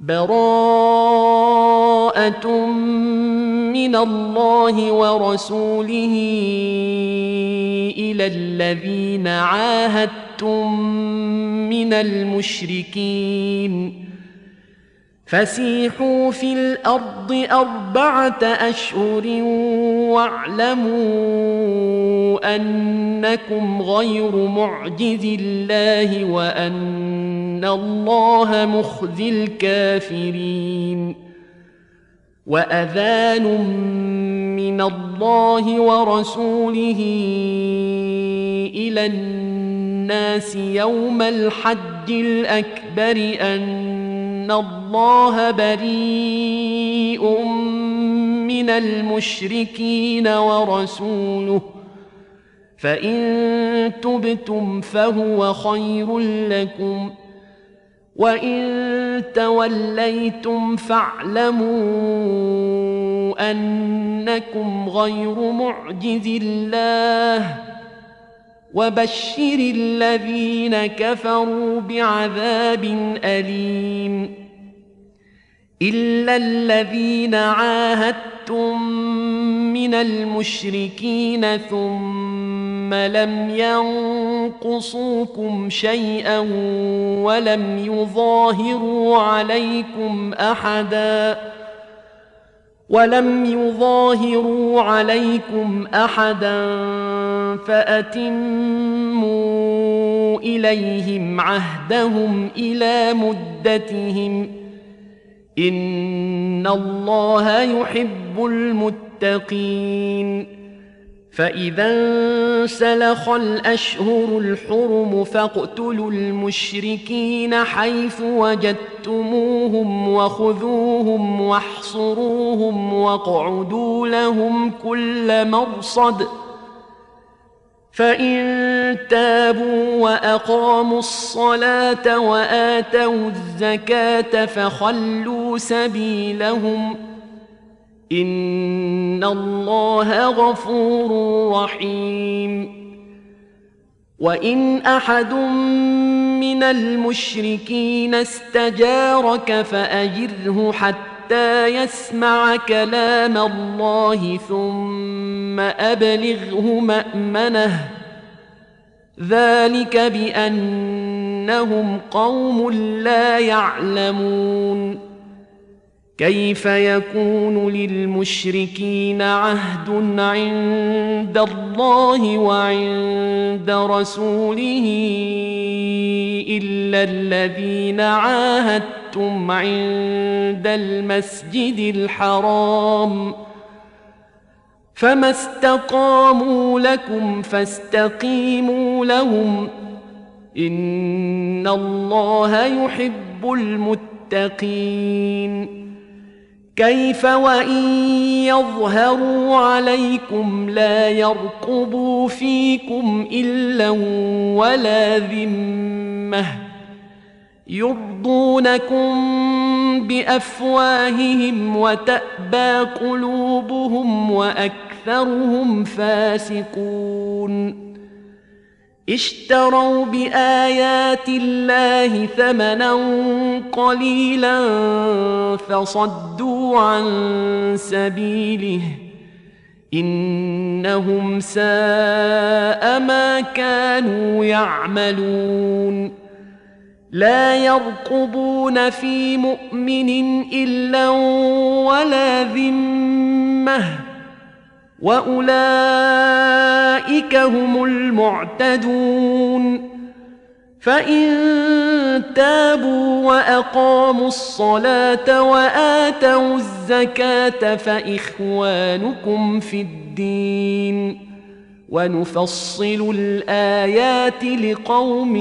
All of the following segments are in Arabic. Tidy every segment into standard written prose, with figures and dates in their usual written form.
براءة من الله ورسوله إلى الذين عاهدتم من المشركين فسيحوا في الأرض 4 أشهر واعلموا أنكم غير معجز الله وأن الله مخزي الكافرين وأذان من الله ورسوله إلى الناس يوم الحج الأكبر أن الله بريء من المشركين ورسوله فإن تبتم فهو خير لكم وإن توليتم فاعلموا أنكم غير معجز الله وبشر الذين كفروا بعذاب أليم إلا الذين عاهدتم من المشركين ثم لم ينقصوكم شيئا ولم يظاهروا عليكم أحدا فأتموا إليهم عهدهم إلى مدتهم إن الله يحب المتقين فإذا انسلخ الأشهر الحرم فاقتلوا المشركين حيث وجدتموهم وخذوهم واحصروهم واقعدوا لهم كل مرصد فإن تابوا وأقاموا الصلاة وآتوا الزكاة فخلوا سبيلهم إن الله غفور رحيم وإن أحد من المشركين استجارك فأجره حتى يسمع كلام الله ثم أبلغه مأمنه ذلك بأنهم قوم لا يعلمون كيف يكون للمشركين عهد عند الله وعند رسوله إلا الذين عاهدتم عند المسجد الحرام فما استقاموا لكم فاستقيموا لهم إن الله يحب المتقين كيف وإن يظهروا عليكم لا يرقبوا فيكم إلا ولا ذمة يرضونكم بأفواههم وتأبى قلوبهم وأكثرهم فاسقون اشتروا بآيات الله ثمنا قليلا فصدوا عن سبيله إنهم ساء ما كانوا يعملون لا يرقبون في مؤمن إلا ولا ذمة وأولئك هم المعتدون فإن تابوا وأقاموا الصلاة وآتوا الزكاة فإخوانكم في الدين ونفصل الآيات لقوم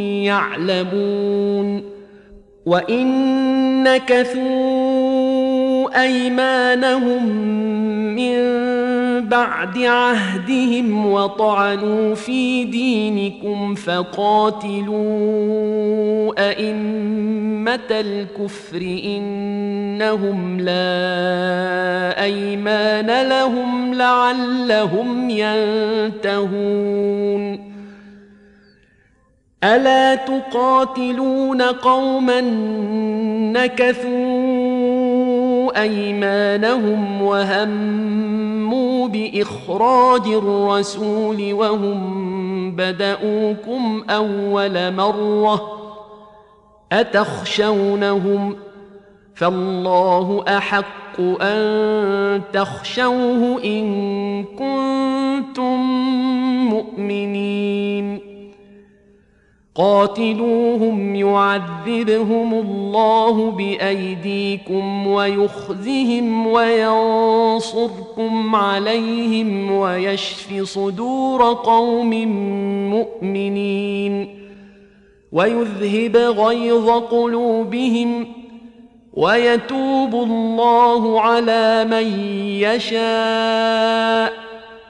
يعلمون وإن نكثوا أيمانهم من بعد عهدهم وطعنوا في دينكم فقاتلوا أئمة الكفر إنهم لا أيمان لهم لعلهم ينتهون ألا تقاتلون قوما نكثوا أيمانهم وهموا بإخراج الرسول وهم بدؤوكم أول مرة أتخشونهم فالله أحق أن تخشوه إن كنتم مؤمنين قاتلوهم يعذبهم الله بأيديكم ويخزهم وينصركم عليهم ويشف صدور قوم مؤمنين ويذهب غيظ قلوبهم ويتوب الله على من يشاء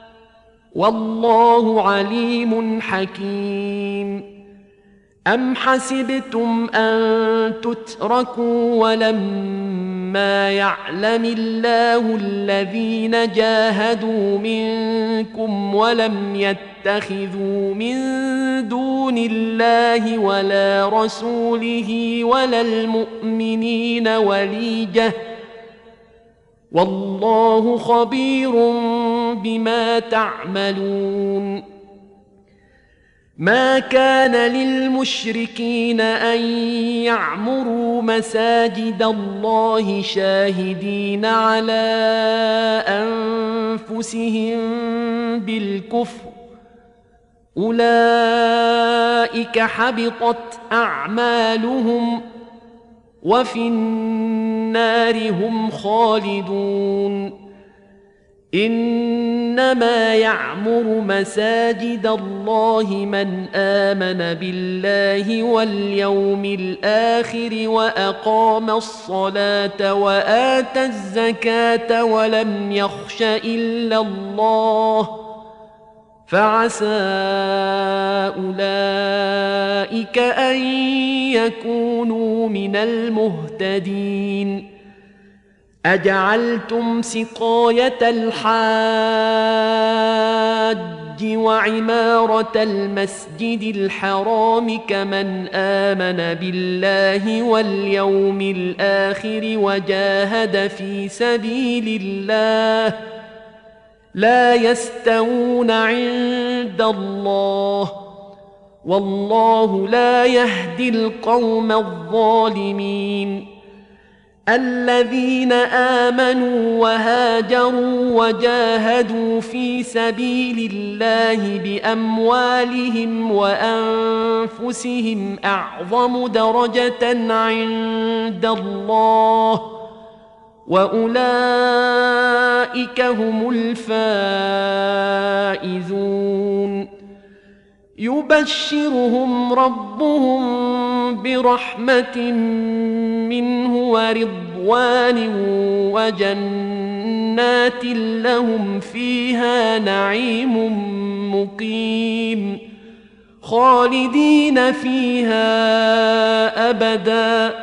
والله عليم حكيم أم حسبتم أن تتركوا ولما يعلم الله الذين جاهدوا منكم ولم يتخذوا من دون الله ولا رسوله ولا المؤمنين وليجة والله خبير بما تعملون ما كان للمشركين أن يعمروا مساجد الله شاهدين على أنفسهم بالكفر أولئك حبطت أعمالهم وفي النار هم خالدون إنما يعمر مساجد الله من آمن بالله واليوم الآخر وأقام الصلاة وآتى الزكاة ولم يخش إلا الله فعسى أولئك أن يكونوا من المهتدين أجعلتم سقاية الحاج وعمارة المسجد الحرام كمن آمن بالله واليوم الآخر وجاهد في سبيل الله لا يستوون عند الله والله لا يهدي القوم الظالمين الذين آمنوا وهاجروا وجاهدوا في سبيل الله بأموالهم وأنفسهم أعظم درجة عند الله وأولئك هم الفائزون يبشرهم ربهم برحمة منه ورضوان وجنات لهم فيها نعيم مقيم خالدين فيها أبدا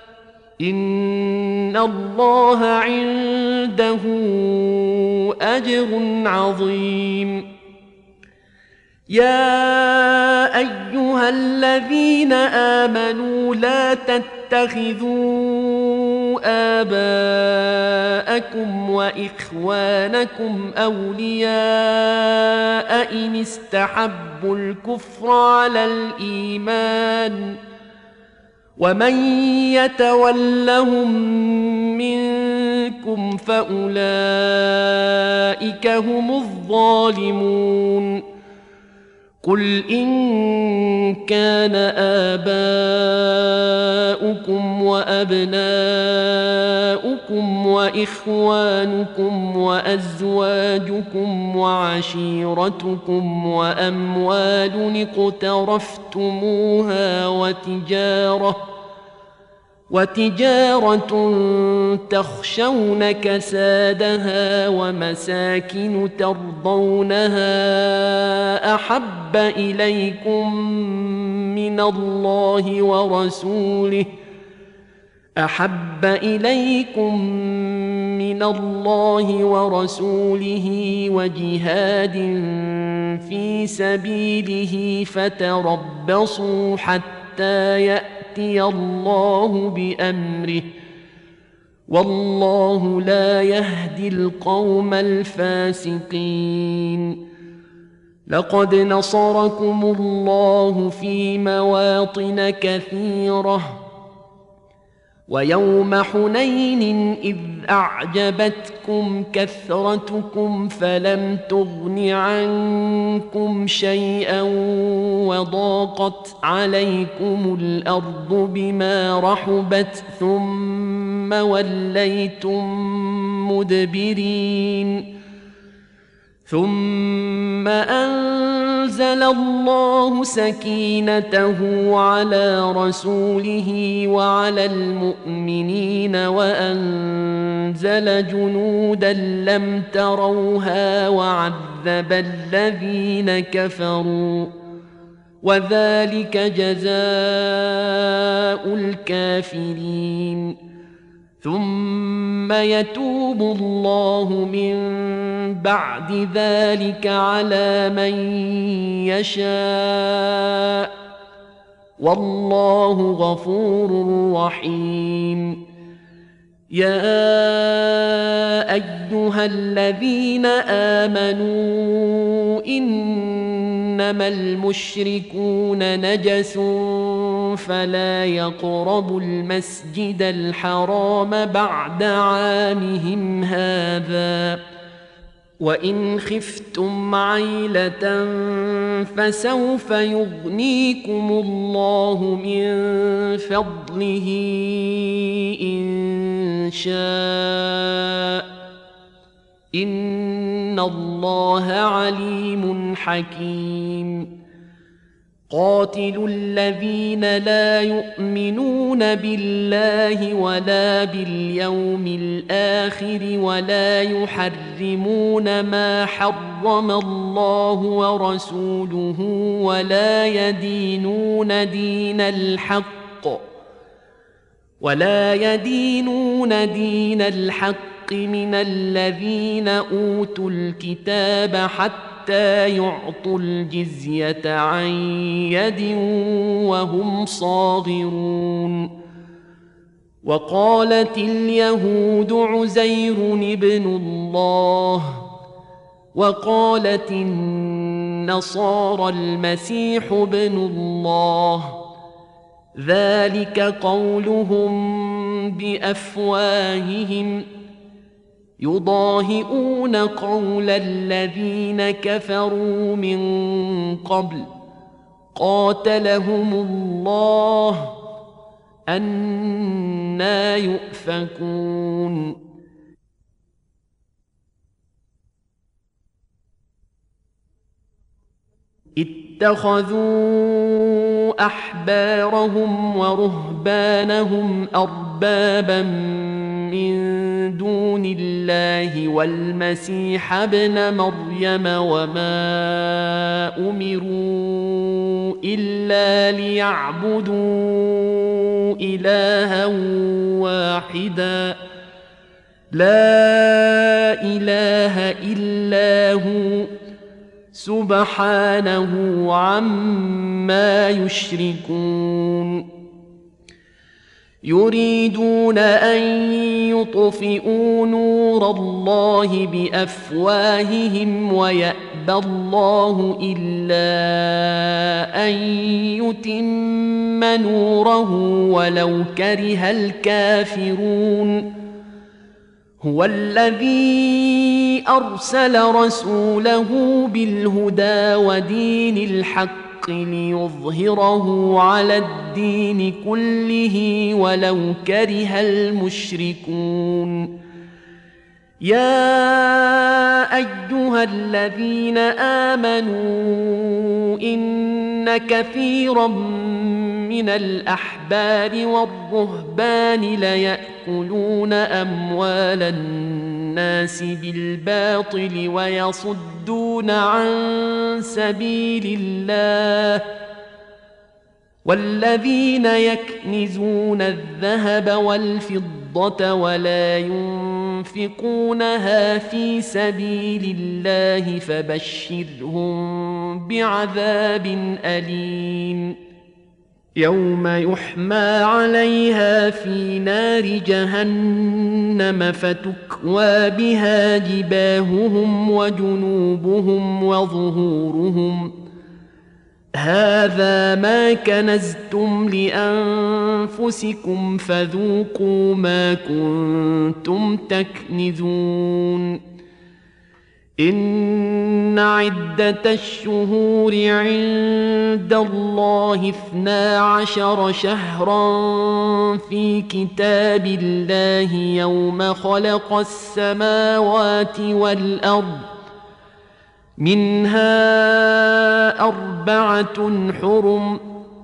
إن الله عنده أجر عظيم يا أيها الذين آمنوا لا تتخذوا آباءكم وإخوانكم أولياء إن استحبوا الكفر على الإيمان ومن يتولهم منكم فأولئك هم الظالمون قل إن كان آباؤكم وأبناؤكم وإخوانكم وأزواجكم وعشيرتكم وأموال اقترفتموها وتجارة تخشون كسادها ومساكن ترضونها أحب إليكم من الله ورسوله وجهاد في سبيله فتربصوا حتى يأتي الله بأمره والله لا يهدي القوم الفاسقين. لقد نصركم الله في مواطن كثيرة ويوم حنين إذ أعجبتكم كثرتكم فلم تغن عنكم شيئا وضاقت عليكم الأرض بما رحبت ثم وليتم مدبرين. ثم أنزل الله سكينته على رسوله وعلى المؤمنين وأنزل جنودا لم تروها وعذب الذين كفروا وذلك جزاء الكافرين. ثم يتوب الله من بعد ذلك على من يشاء والله غفور رحيم. يا أيها الذين آمنوا إنما المشركون نجس فلا يقربوا المسجد الحرام بعد عامهم هذا وإن خفتم عيلة فسوف يغنيكم الله من فضله إن شاء إن الله عليم حكيم. قاتلوا الذين لا يؤمنون بالله ولا باليوم الآخر ولا يحرمون ما حرم الله ورسوله ولا يدينون دين الحق من الذين أوتوا الكتاب حتى يعطوا الجزية عن يد وهم صاغرون. وقالت اليهود عزير ابن الله وقالت النصارى المسيح ابن الله ذلك قولهم بأفواههم يضاهئون قول الذين كفروا من قبل قاتلهم الله أنى يؤفكون. اتخذوا أحبارهم ورهبانهم أربابا من دون الله والمسيح ابن مريم وما أمروا إلا ليعبدوا إلها واحدا لا إله إلا هو سبحانه عما يشركون. يريدون أن يطفئوا نور الله بأفواههم ويأبى الله إلا أن يتم نوره ولو كره الكافرون. هو الذي أرسل رسوله بالهدى ودين الحق ليظهره على الدين كله ولو كره المشركون. يا أيها الذين آمنوا إن كثيرا من الأحبار والرهبان ليأكلون أموال الناس بالباطل ويصدون عن سبيل الله والذين يكنزون الذهب والفضة ولا ينفقونها في سبيل الله فبشرهم بعذاب أليم يوم يحمى عليها في نار جهنم فتكوى بها جباههم وجنوبهم وظهورهم هذا ما كنزتم لأنفسكم فذوقوا ما كنتم تكنزون إن عدة الشهور عند الله 12 شهرا في كتاب الله يوم خلق السماوات والأرض منها 4 حرم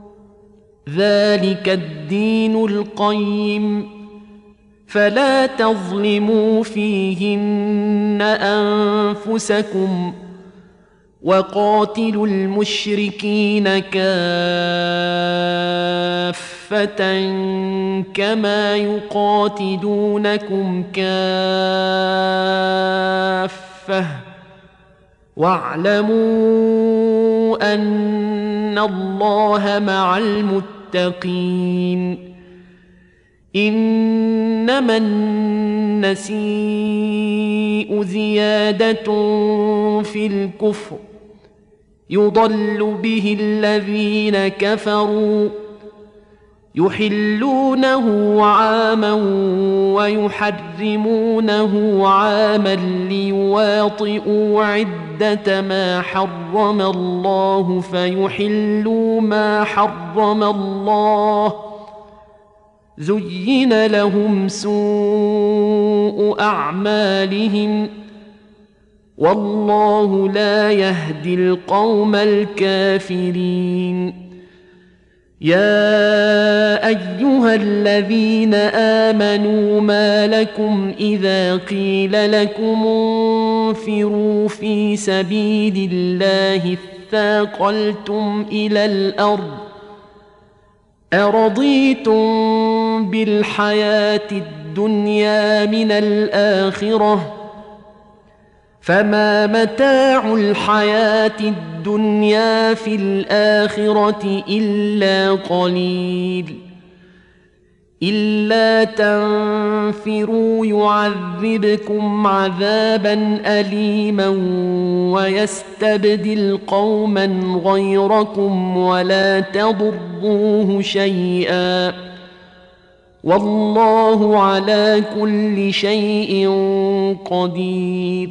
ذلك الدين القيم فلا تظلموا فيهن أنفسكم وقاتلوا المشركين كافة كما يقاتلونكم كافة واعلموا أن الله مع المتقين إنما النسيء زيادة في الكفر يضل به الذين كفروا يحلونه عاما ويحرمونه عاما ليواطئوا عدة ما حرم الله فيحلوا ما حرم الله زين لهم سوء أعمالهم والله لا يهدي القوم الكافرين يا أيها الذين آمنوا ما لكم إذا قيل لكم انفروا في سبيل الله اثاقلتم إلى الأرض أرضيتم بالحياة الدنيا من الآخرة فما متاع الحياة الدنيا في الآخرة إلا قليل إلا تنفروا يعذبكم عذابا أليما ويستبدل قوما غيركم ولا تضروه شيئا والله على كل شيء قدير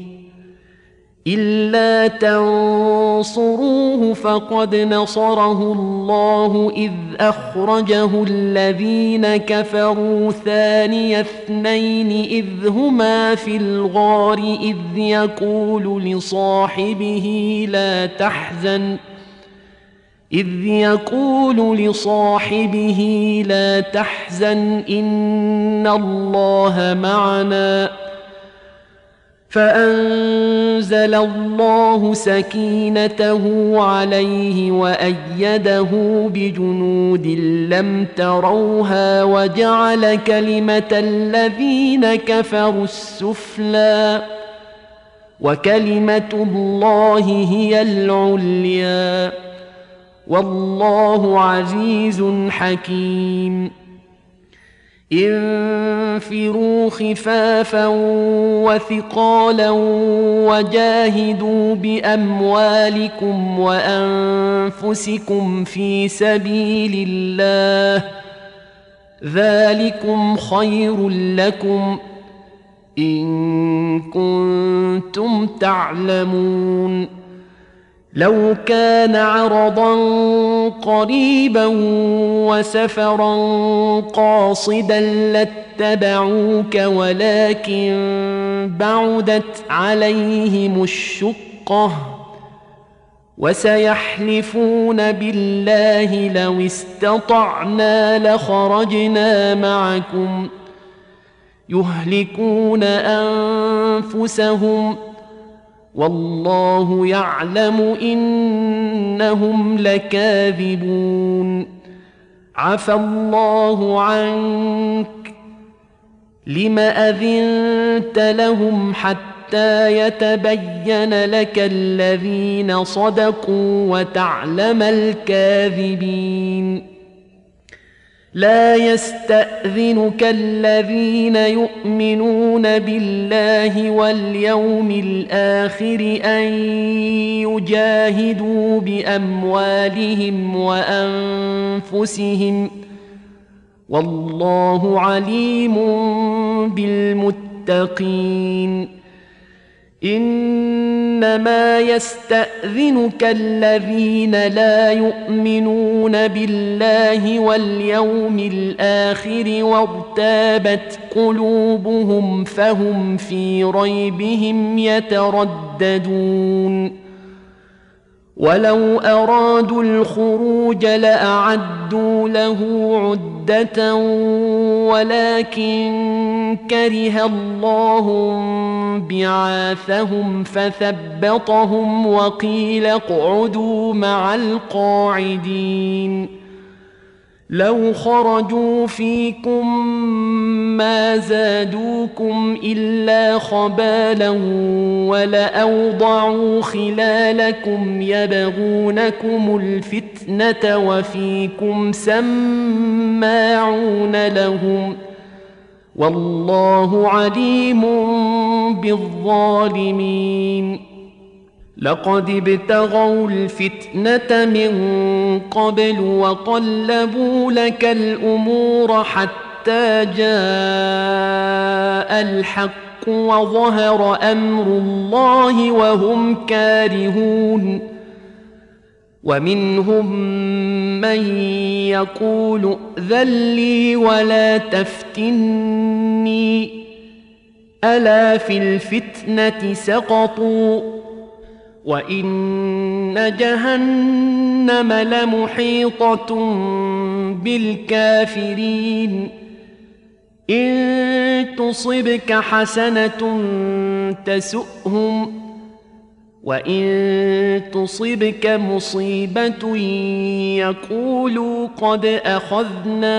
إلا تنصروه فقد نصره الله إذ أخرجه الذين كفروا ثاني اثنين إذ هما في الغار إذ يقول لصاحبه لا تحزن إن الله معنا فأنزل الله سكينته عليه وأيده بجنود لم تروها وجعل كلمة الذين كفروا السفلى وكلمة الله هي العليا والله عزيز حكيم انفروا خفافا وثقالا وجاهدوا بأموالكم وأنفسكم في سبيل الله ذلكم خير لكم إن كنتم تعلمون لو كان عرضا قريبا وسفرا قاصدا لاتبعوك ولكن بعدت عليهم الشقة وسيحلفون بالله لو استطعنا لخرجنا معكم يهلكون أنفسهم والله يعلم إنهم لكاذبون عفى الله عنك لم أذنت لهم حتى حتى يتبين لك الذين صدقوا وتعلم الكاذبين لا يستأذنك الذين يؤمنون بالله واليوم الآخر أن يجاهدوا بأموالهم وأنفسهم والله عليم بالمتقين إنما يستأذنك الذين لا يؤمنون بالله واليوم الآخر وارتابت قلوبهم فهم في ريبهم يترددون ولو أرادوا الخروج لأعدوا له عدة ولكن كره الله بعاثهم فثبطهم وقيل اقعدوا مع القاعدين لو خرجوا فيكم ما زادوكم إلا خبالا ولأوضعوا خلالكم يبغونكم الفتنة وفيكم سماعون لهم والله عليم بالظالمين لقد ابتغوا الفتنة من قبل وقلبوا لك الأمور حتى جاء الحق وظهر أمر الله وهم كارهون ومنهم من يقول ائذن لي ولا تفتني ألا في الفتنة سقطوا وإن جهنم لمحيطة بالكافرين إن تصبك حسنة تسؤهم وإن تصبك مصيبة يقولوا قد أخذنا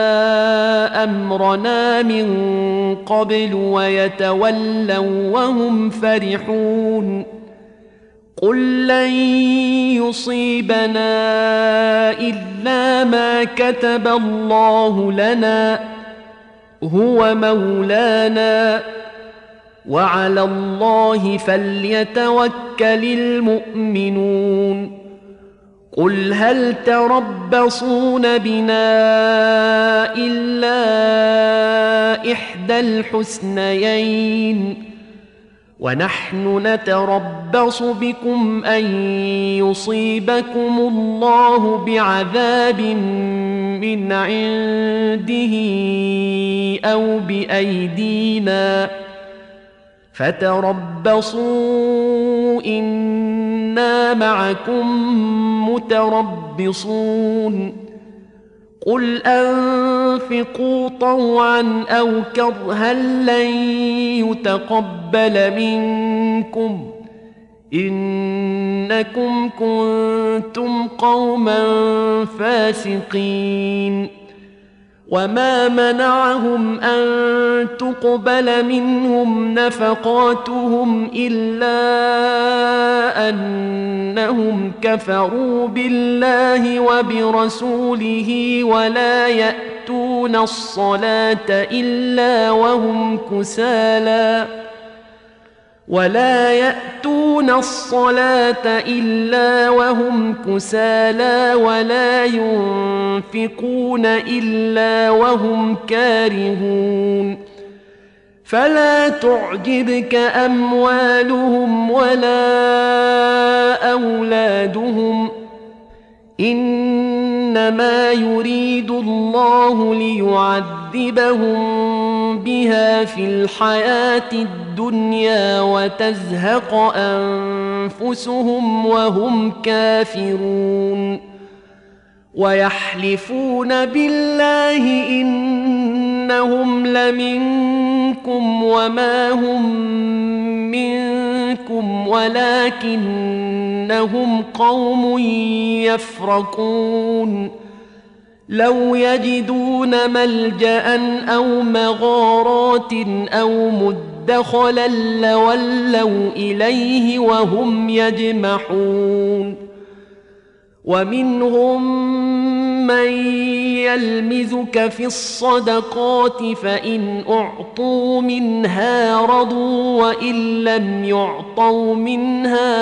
أمرنا من قبل ويتولوا وهم فرحون قل لن يصيبنا إلا ما كتب الله لنا هو مولانا وعلى الله فليتوكل المؤمنون قل هل تربصون بنا إلا إحدى الحسنيين ونحن نتربص بكم أن يصيبكم الله بعذاب من عنده أو بأيدينا فتربصوا إنا معكم متربصون قل أنفقوا طوعا أو كرها لن يتقبل منكم إنكم كنتم قوما فاسقين وما منعهم أن تقبل منهم نفقاتهم إلا أنهم كفروا بالله وبرسوله ولا يأتون الصلاة إلا وهم كسالى ولا ينفقون إلا وهم كارهون فلا تعجبك أموالهم ولا أولادهم إنما يريد الله ليعذبهم بها في الحياة الدنيا وتزهق أنفسهم وهم كافرون ويحلفون بالله إنهم لمنكم وما هم منكم ولكنهم قوم يفرقون لو يجدون ملجأ أو مغارات أو مدخلا دخلا لولوا إليه وهم يجمحون ومنهم من يلمزك في الصدقات فإن أعطوا منها رضوا وإن لم يعطوا منها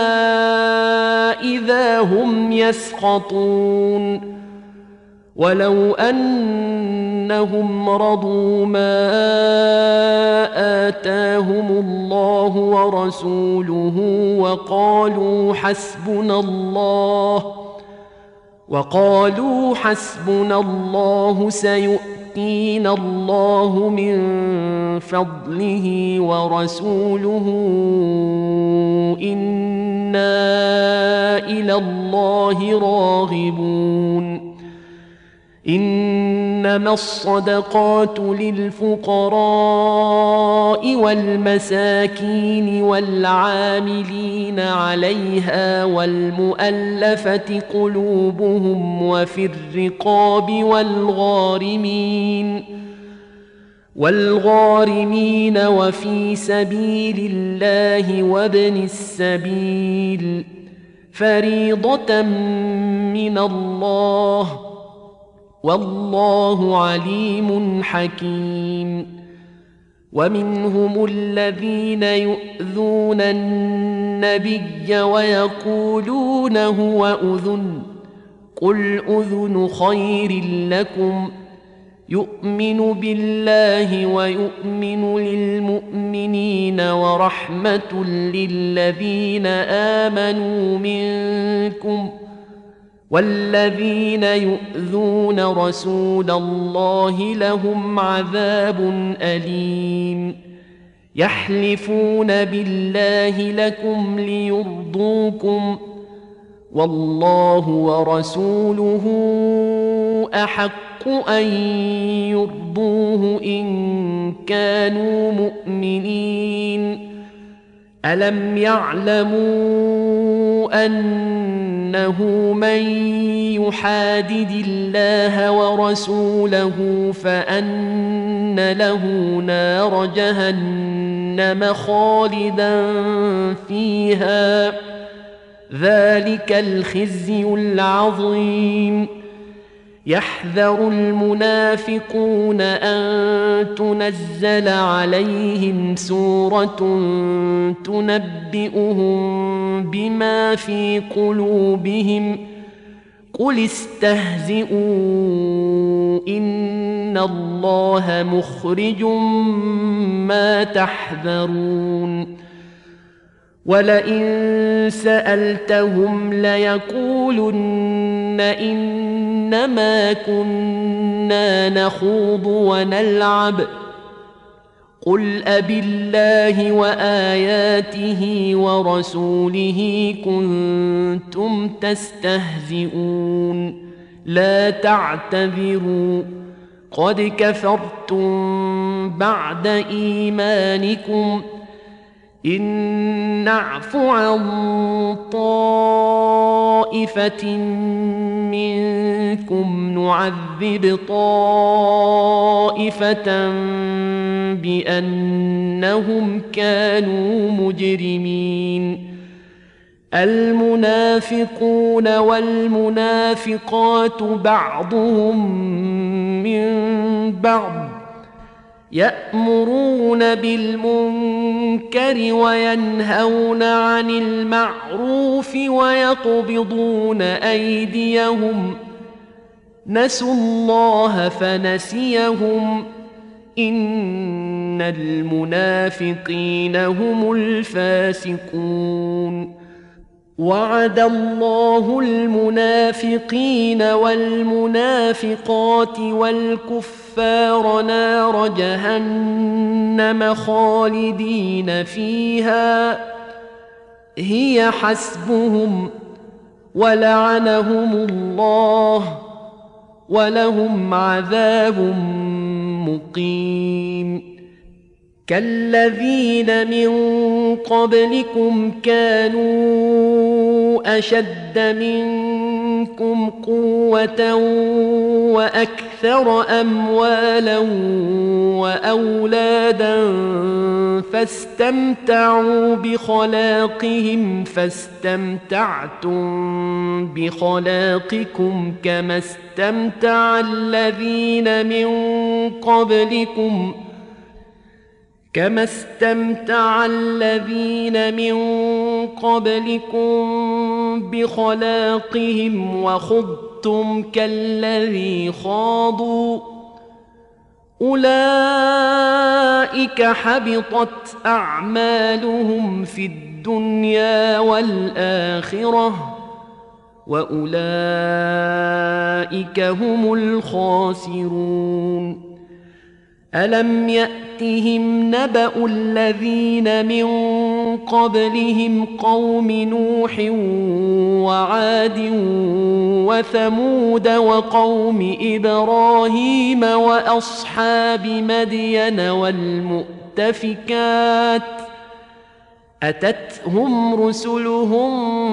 إذا هم يسخطون ولو أنهم رضوا ما آتاهم الله ورسوله وقالوا حسبنا الله سيؤتينا الله من فضله ورسوله إنا إلى الله راغبون إنما الصدقات للفقراء والمساكين والعاملين عليها والمؤلفة قلوبهم وفي الرقاب والغارمين وفي سبيل الله وابن السبيل فريضة من الله والله عليم حكيم ومنهم الذين يؤذون النبي ويقولون هو أذن قل أذن خير لكم يؤمن بالله ويؤمن للمؤمنين ورحمة للذين آمنوا منكم والذين يؤذون رسول الله لهم عذاب أليم يحلفون بالله لكم ليرضوكم والله ورسوله أحق أن يرضوه إن كانوا مؤمنين ألم يعلموا أنه من يحادد الله ورسوله فأن له نار جهنم خالدا فيها ذلك الخزي العظيم يحذر المنافقون أن تنزل عليهم سورة تنبئهم بما في قلوبهم قل استهزئوا إن الله مخرج ما تحذرون ولئن سألتهم ليقولن إنما كنا نخوض ونلعب قل أبالله وآياته ورسوله كنتم تستهزئون لا تعتذروا قد كفرتم بعد إيمانكم إن نعف عن طائفة منكم نعذب طائفة بأنهم كانوا مجرمين المنافقون والمنافقات بعضهم من بعض يأمرون بالمنكر وينهون عن المعروف ويقبضون أيديهم نسوا الله فنسيهم إن المنافقين هم الفاسقون وعد الله المنافقين والمنافقات والكفار نار جهنم خالدين فيها هي حسبهم ولعنهم الله ولهم عذاب مقيم كالذين من قبلكم كانوا أشد منكم منكم قوة وأكثر أموالا وأولادا فاستمتعوا بخلاقهم فاستمتعتم بخلاقكم كما استمتع الذين من قبلكم بخلاقهم وخضتم كالذي خاضوا أولئك حبطت أعمالهم في الدنيا والآخرة وأولئك هم الخاسرون ألم يأتهم نبأ الذين من قبلهم قوم نوح وعاد وثمود وقوم إبراهيم وأصحاب مدين والمؤتفكات أتتهم رسلهم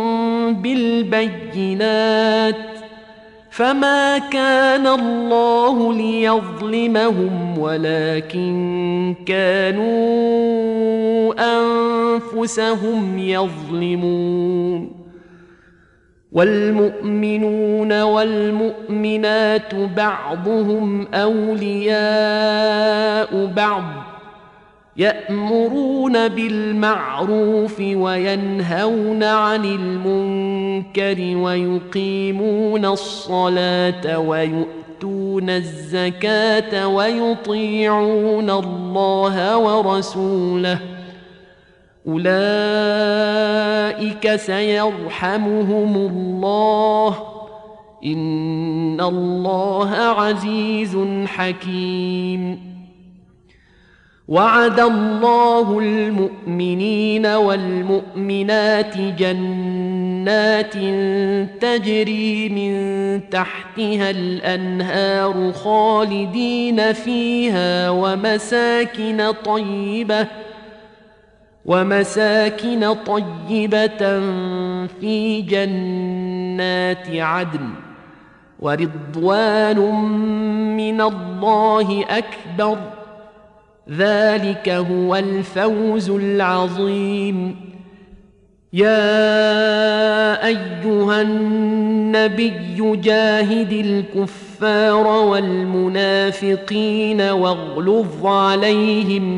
بالبينات فما كان الله ليظلمهم ولكن كانوا أنفسهم يظلمون والمؤمنون والمؤمنات بعضهم أولياء بعض يأمرون بالمعروف وينهون عن المنكر ويقيمون الصلاة ويؤتون الزكاة ويطيعون الله ورسوله أولئك سيرحمهم الله إن الله عزيز حكيم وعد الله المؤمنين والمؤمنات جنات تجري من تحتها الأنهار خالدين فيها ومساكن طيبة في جنات عدن ورضوان من الله أكبر ذلك هو الفوز العظيم يا أيها النبي جاهد الكفار والمنافقين واغلظ عليهم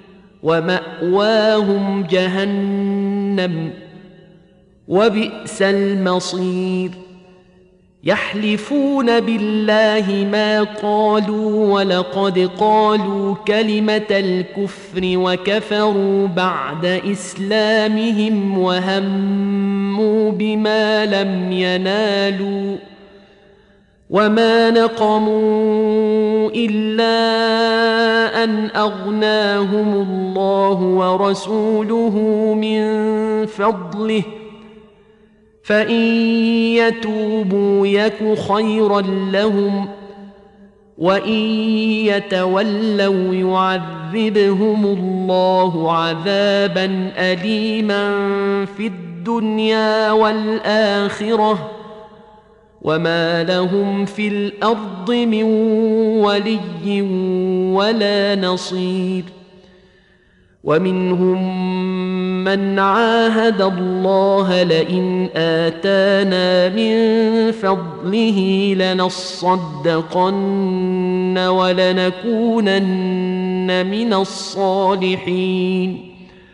ومأواهم جهنم وبئس المصير يحلفون بالله ما قالوا ولقد قالوا كلمة الكفر وكفروا بعد إسلامهم وهموا بما لم ينالوا وما نقموا إلا أن أغناهم الله ورسوله من فضله فإن يتوبوا يك خيرا لهم وإن يتولوا يعذبهم الله عذابا أليما في الدنيا والآخرة وما لهم في الأرض من ولي ولا نصير ومنهم من عاهد الله لئن آتانا من فضله لنصدقن ولنكونن من الصالحين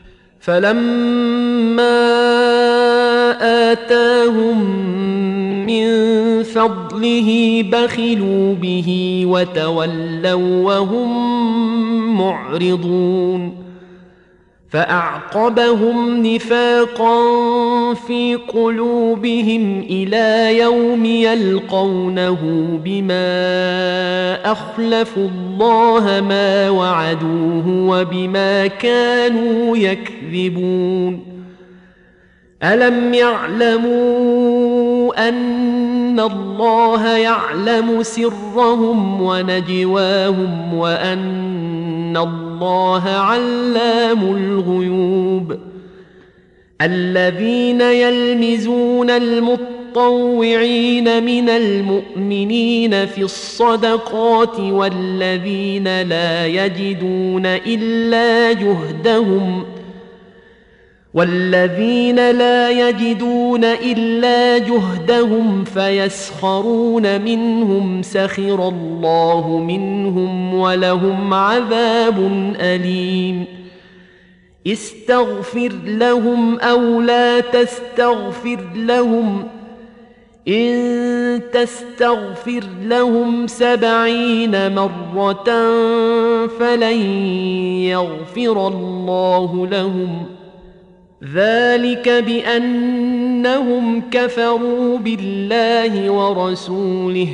فلما آتاهم من فضله بخلوا به وتولوا وهم معرضون فأعقبهم نفاقا في قلوبهم إلى يوم يلقونه بما أخلفوا الله ما وعدوه وبما كانوا يكذبون ألم يعلموا أن الله يعلم سرهم ونجواهم وأن الله علام الغيوب الذين يلمزون المتقين المتطوعين من المؤمنين في الصدقات والذين لا يجدون إلا جهدهم فيسخرون منهم سخر الله منهم ولهم عذاب أليم استغفر لهم أو لا تستغفر لهم إن تستغفر لهم 70 مرة فلن يغفر الله لهم ذلك بأنهم كفروا بالله ورسوله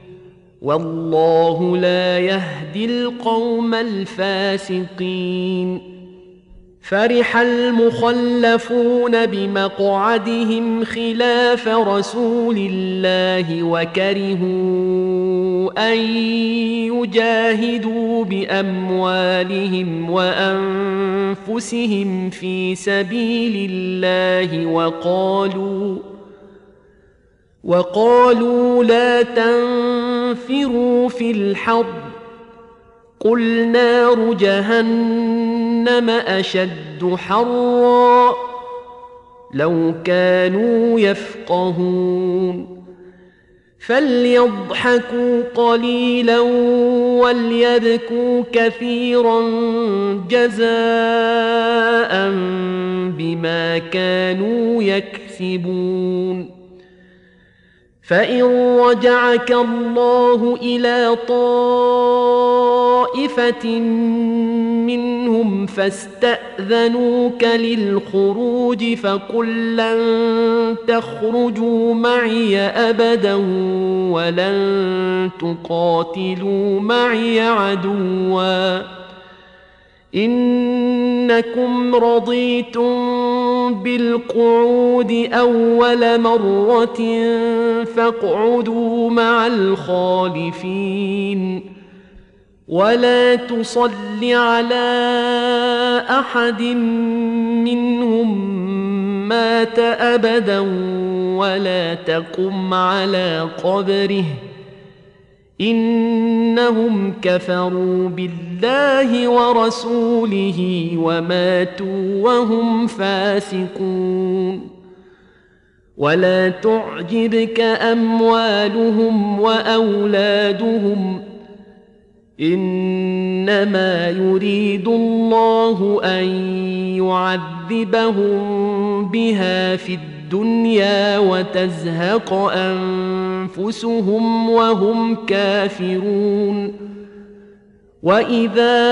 والله لا يهدي القوم الفاسقين فرح المخلفون بمقعدهم خلاف رسول الله وكرهوا أن يجاهدوا بأموالهم وأنفسهم في سبيل الله وقالوا لا تنفروا في الحرب قل نار جهنم أشد حرا لو كانوا يفقهون فليضحكوا قليلا وليبكوا كثيرا جزاء بما كانوا يكسبون فإن رجعك الله إلى طائفة منهم فاستأذنوك للخروج فقل لن تخرجوا معي أبدا ولن تقاتلوا معي عدوا إنكم رضيتم بالقعود أول مرة فاقعدوا مع الخالفين ولا تصل على أحد منهم مات أبدا ولا تقم على قبره إنهم كفروا بالله ورسوله وماتوا وهم فاسقون ولا تعجبك أموالهم وأولادهم إنما يريد الله أن يعذبهم بها في الدنيا وتزهق أنفسهم وهم كافرون وإذا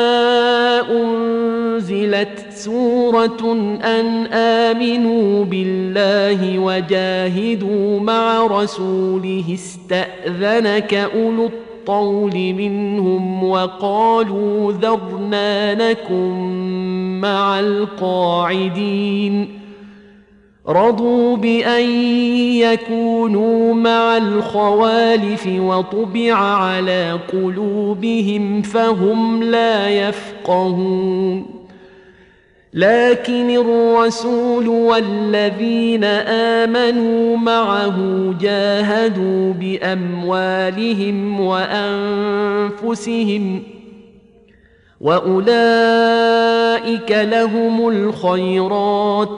أنزلت سورة أن آمنوا بالله وجاهدوا مع رسوله استأذنك أولو الطول منهم وقالوا ذرنا نكن مع القاعدين رضوا بأن يكونوا مع الخوالف وطبع على قلوبهم فهم لا يفقهون لكن الرسول والذين آمنوا معه جاهدوا بأموالهم وأنفسهم وأولئك لهم الخيرات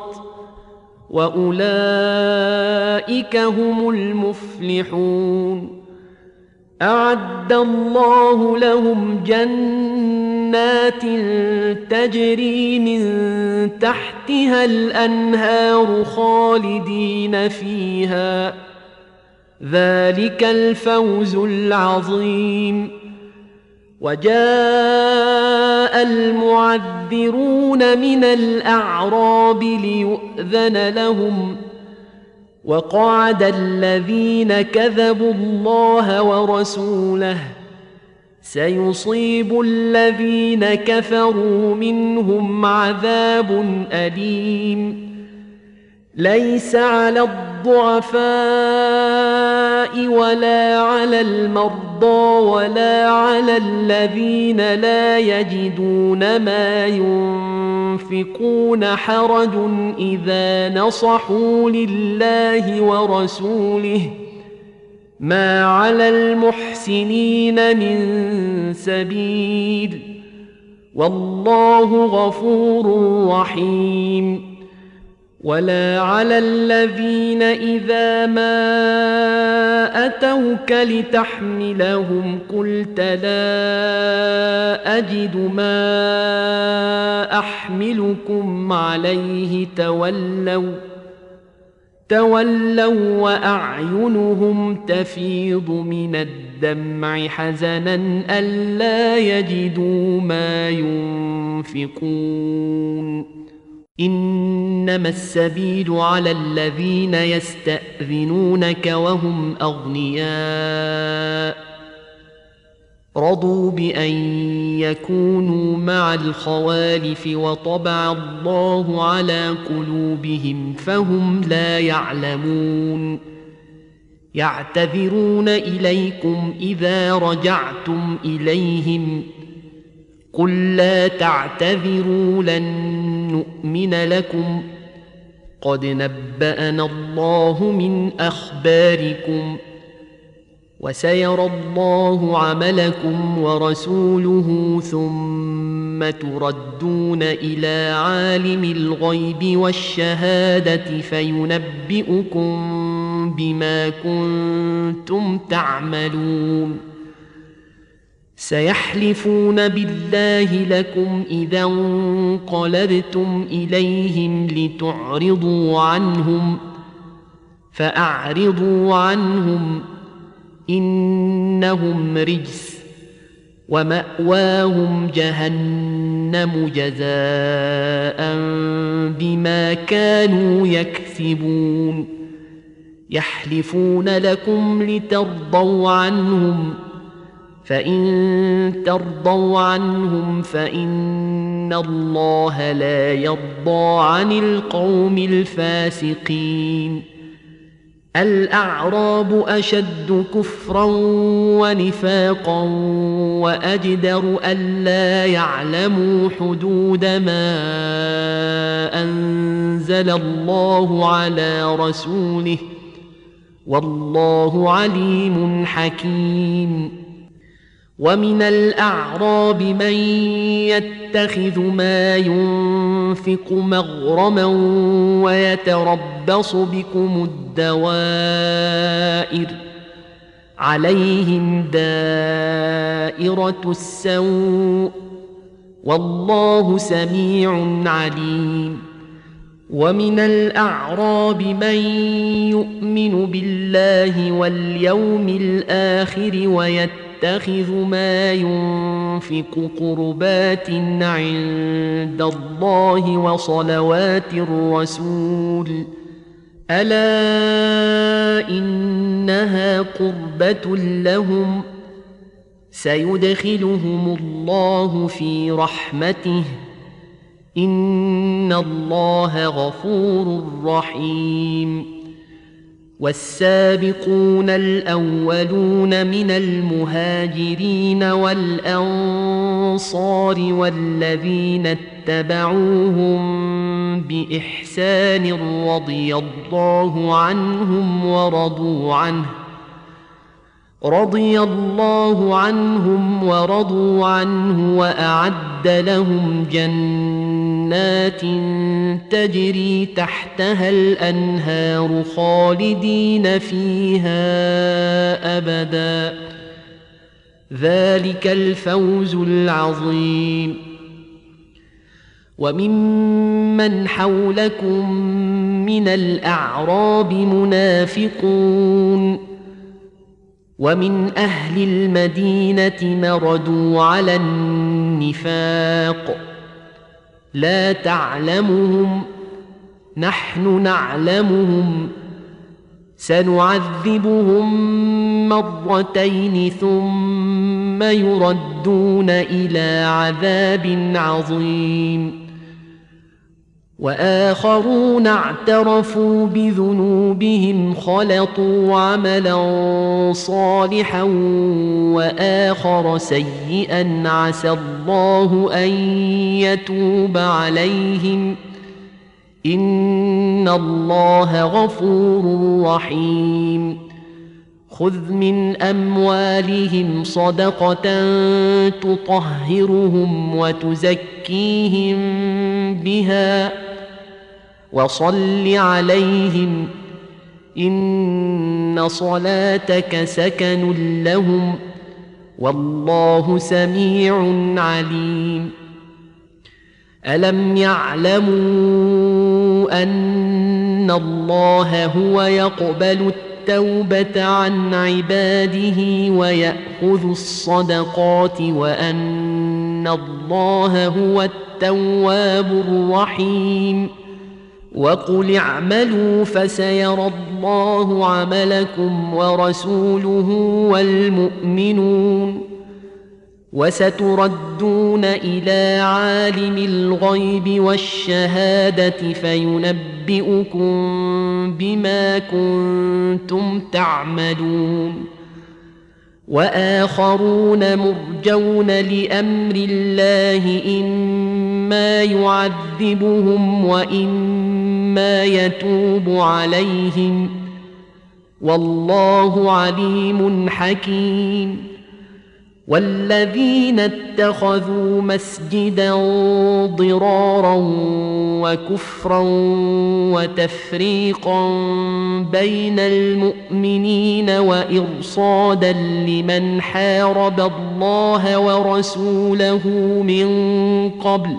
وأولئك هم المفلحون أعد الله لهم جنات تجري من تحتها الأنهار خالدين فيها ذلك الفوز العظيم وجاء المعذرون من الأعراب ليؤذن لهم وقعد الذين كذبوا الله ورسوله سيصيب الذين كفروا منهم عذاب أليم ليس على الضعفاء ولا على المرضى ولا على الذين لا يجدون ما ينفقون حرج إذا نصحوا لله ورسوله ما على المحسنين من سبيل والله غفور رحيم. ولا على الذين إذا ما أتوك لتحملهم قلت لا أجد ما أحملكم عليه تولوا وأعينهم تفيض من الدمع حزنا ألا يجدوا ما ينفقون. إنما السبيل على الذين يستأذنونك وهم أغنياء رضوا بأن يكونوا مع الخوالف وطبع الله على قلوبهم فهم لا يعلمون. يعتذرون إليكم إذا رجعتم إليهم قل لا تعتذروا لن نؤمن لكم قد نبأنا الله من أخباركم وسيرى الله عملكم ورسوله ثم تردون إلى عالم الغيب والشهادة فينبئكم بما كنتم تعملون. سيحلفون بالله لكم إذا انقلبتم إليهم لتعرضوا عنهم فأعرضوا عنهم إنهم رجس ومأواهم جهنم جزاء بما كانوا يكسبون. يحلفون لكم لترضوا عنهم فإن ترضوا عنهم فإن الله لا يرضى عن القوم الفاسقين. الأعراب أشد كفرا ونفاقا وأجدر ألا يعلموا حدود ما أنزل الله على رسوله والله عليم حكيم. ومن الأعراب من يتخذ ما ينفق مغرما ويتربص بكم الدوائر عليهم دائرة السوء والله سميع عليم. ومن الأعراب من يؤمن بالله واليوم الآخر ويتخذ ما ينفق قربات عند الله وصلوات الرسول ألا إنها قربة لهم سيدخلهم الله في رحمته إن الله غفور رحيم. والسابقون الأولون من المهاجرين والأنصار والذين اتبعوهم بإحسان رضي الله عنهم ورضوا عنه وأعد لهم جنات تجري تحتها الأنهار خالدين فيها أبدا ذلك الفوز العظيم. وممن حولكم من الأعراب منافقون ومن أهل المدينة مردوا على النفاق لا تعلمهم نحن نعلمهم سنعذبهم مرتين ثم يردون إلى عذاب عظيم. وآخرون اعترفوا بذنوبهم خلطوا عملا صالحا وآخر سيئا عسى الله أن يتوب عليهم إن الله غفور رحيم خذ من أموالهم صدقة تطهرهم وتزكيهم بها وصل عليهم إن صلاتك سكن لهم والله سميع عليم ألم يعلموا أن الله هو يقبل التوبة عن عباده ويأخذ الصدقات وأن الله هو التواب الرحيم وقل اعملوا فسيرى الله عملكم ورسوله والمؤمنون وستردون إلى عالم الغيب والشهادة فينبئكم بما كنتم تعملون وآخرون مرجون لأمر الله إما يعذبهم وإما يتوب عليهم والله عليم حكيم والذين اتخذوا مسجدا ضرارا وكفرا وتفريقا بين المؤمنين وإرصادا لمن حارب الله ورسوله من قبل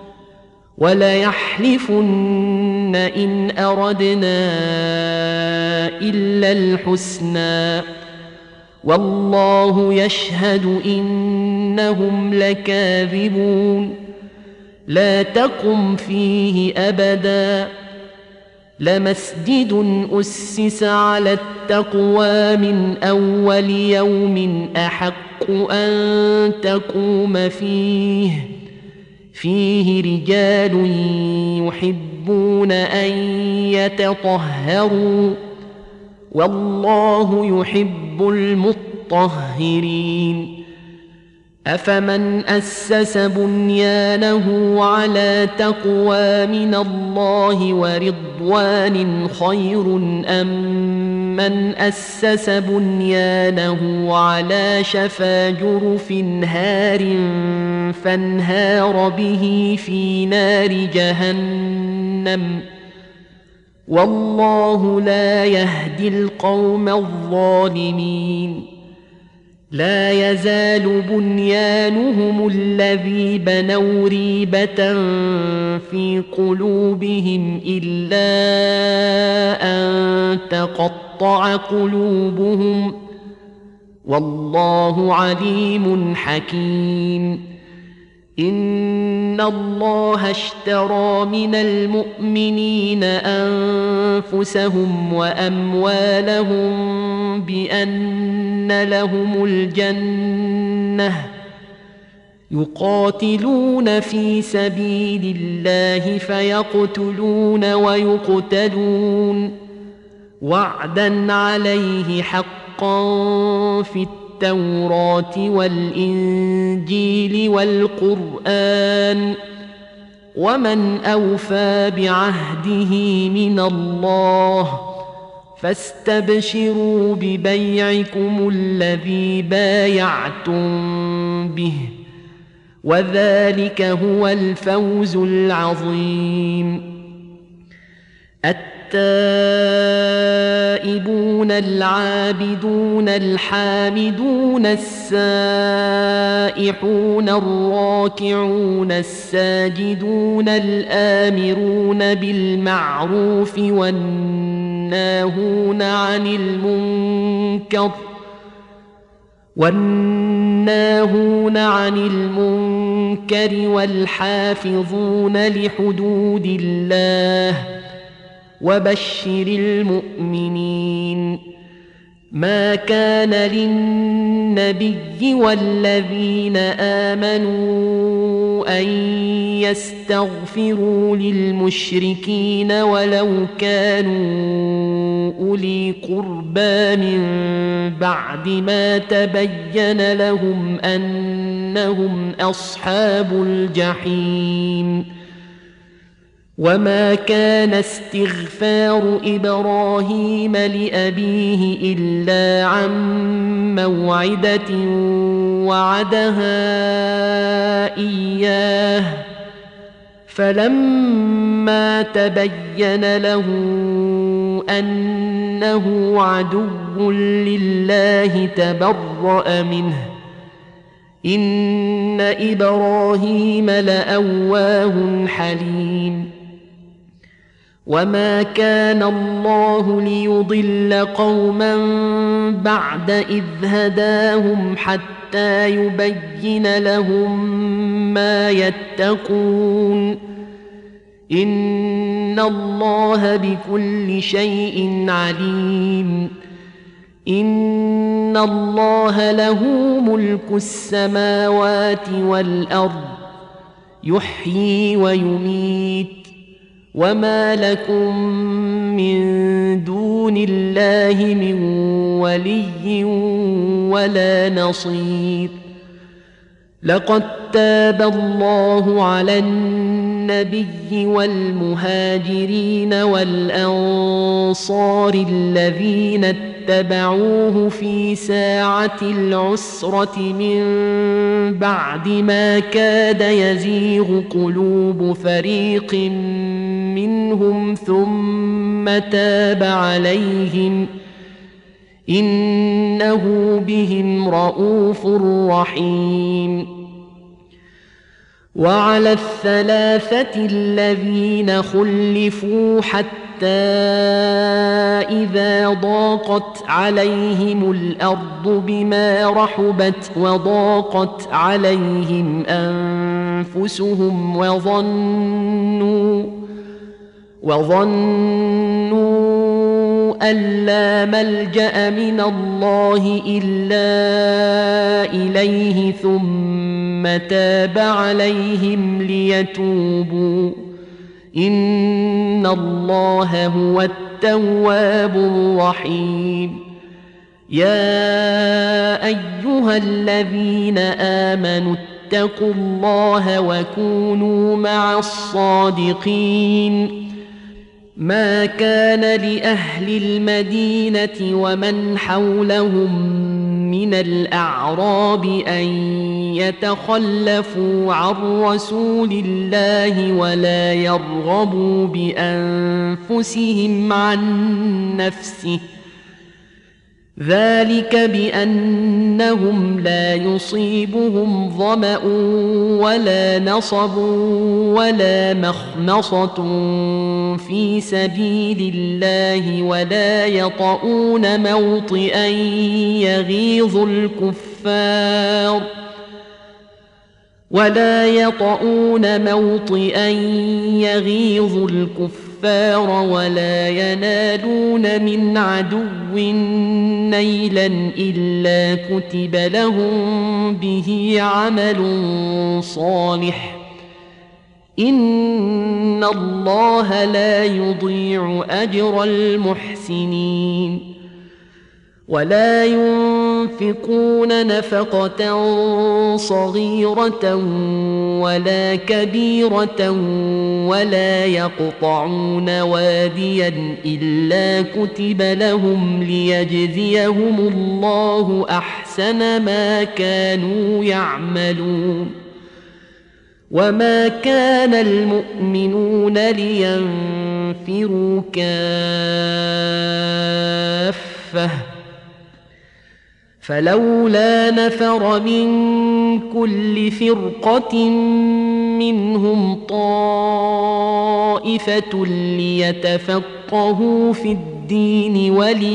وليحلفن إن أردنا إلا الحسنى والله يشهد إنهم لكاذبون لا تقم فيه أبدا لمسجد أسس على التقوى من أول يوم أحق أن تقوم فيه رجال يحبون أن يتطهروا والله يحب المطهرين أفمن أسس بنيانه على تقوى من الله ورضوان خير أم من أسس بنيانه على شفا جرف هار فانهار به في نار جهنم والله لا يهدي القوم الظالمين لا يزال بنيانهم الذي بنوا ريبة في قلوبهم إلا أن تقطع قلوبهم والله عليم حكيم إن الله اشترى من المؤمنين أنفسهم وأموالهم بأن لهم الجنة يقاتلون في سبيل الله فيقتلون ويقتلون وعدا عليه حقا في التوراة والإنجيل والقرآن ومن أوفى بعهده من الله فاستبشروا ببيعكم الذي بايعتم به وذلك هو الفوز العظيم التائبون العابدون الحامدون السائحون الراكعون الساجدون الآمرون بالمعروف والناهون عن المنكر والحافظون لحدود الله وبشر المؤمنين ما كان للنبي والذين آمنوا أن يستغفروا للمشركين ولو كانوا أولي قربى من بعد ما تبين لهم أنهم أصحاب الجحيم. وما كان استغفار إبراهيم لأبيه إلا عن موعدة وعدها إياه فلما تبين له أنه عدو لله تبرأ منه إن إبراهيم لأواه حليم. وما كان الله ليضل قوما بعد إذ هداهم حتى يبين لهم ما يتقون إن الله بكل شيء عليم. إن الله له ملك السماوات والأرض يحيي ويميت وما لكم من دون الله من ولي ولا نصير. لقد تاب الله على النبي والمهاجرين والأنصار الذين اتبعوه في ساعة العسرة من بعد ما كاد يزيغ قلوب فريق منهم ثم تاب عليهم إنه بهم رءوف رحيم. وعلى الثلاثة الذين خلفوا حتى إذا ضاقت عليهم الأرض بما رحبت وضاقت عليهم أنفسهم وظنوا أن لا ملجأ من الله إلا إليه ثم تاب عليهم ليتوبوا إن الله هو التواب الرحيم. يا أيها الذين آمنوا اتقوا الله وكونوا مع الصادقين. ما كان لأهل المدينة ومن حولهم من الأعراب أن يتخلفوا عن رسول الله ولا يرغبوا بأنفسهم عن نفسه ذلك بأنهم لا يصيبهم ظمأ ولا نصب ولا مخمصة في سبيل الله ولا يطؤون موطئا يغيظ الكفار ولا ينالون من عدو نيلا إلا كتب لهم به عمل صالح إن الله لا يضيع أجر المحسنين. ولا ينفقون نفقة صغيرة ولا كبيرة ولا يقطعون واديا إلا كتب لهم ليجزيهم الله أحسن ما كانوا يعملون. وما كان المؤمنون لينفروا كافة فلولا نفر من كل فرقة منهم طائفة ليتفقهوا في الدين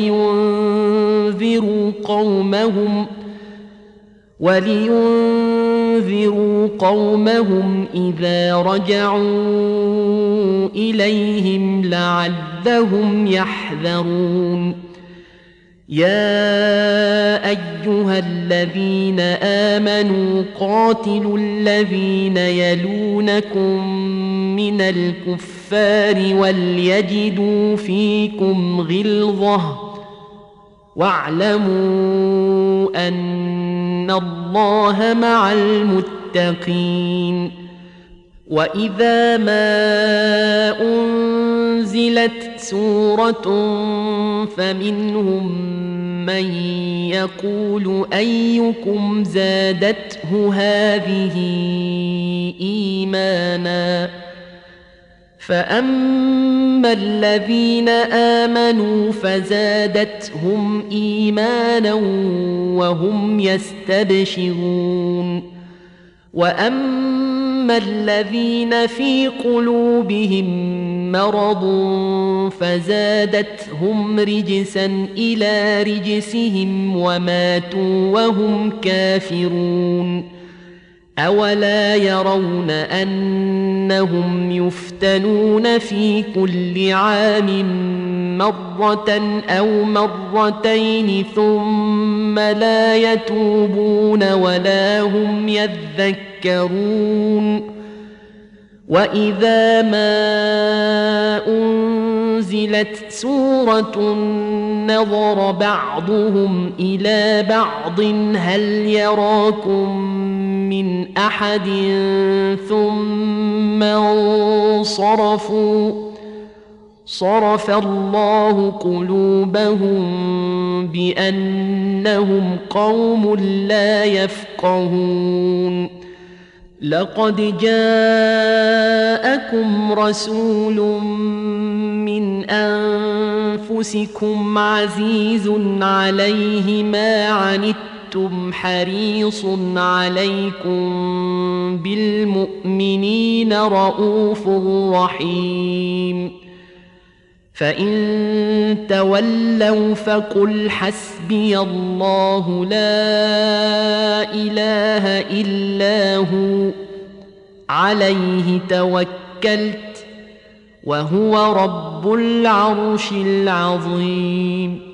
ولينذروا قومهم إذا رجعوا إليهم لعلهم يحذرون. يا أيها الذين آمنوا قاتلوا الذين يلونكم من الكفار وليجدوا فيكم غلظة واعلموا أن الله مع المتقين وإذا ما أنزلت سورة فمنهم من يقول أيكم زادته هذه إيمانا فأما الذين آمنوا فزادتهم إيمانا وهم يستبشرون وأما الذين في قلوبهم مرض فزادتهم رجسا إلى رجسهم وماتوا وهم كافرون أولا يرون أنهم يفتنون في كل عام مرة أو مرتين ثم لا يتوبون ولا هم يذكرون وإذا ما أنزلت سورة نظر بعضهم إلى بعض هل يراكم من أحد ثم انصرفوا صرف الله قلوبهم بأنهم قوم لا يفقهون لقد جاءكم رسول من أنفسكم عزيز عليه ما عنتم حريص عليكم بالمؤمنين رؤوف رحيم فإن تولوا فقل حسبي الله لا إله إلا هو عليه توكلت وهو رب العرش العظيم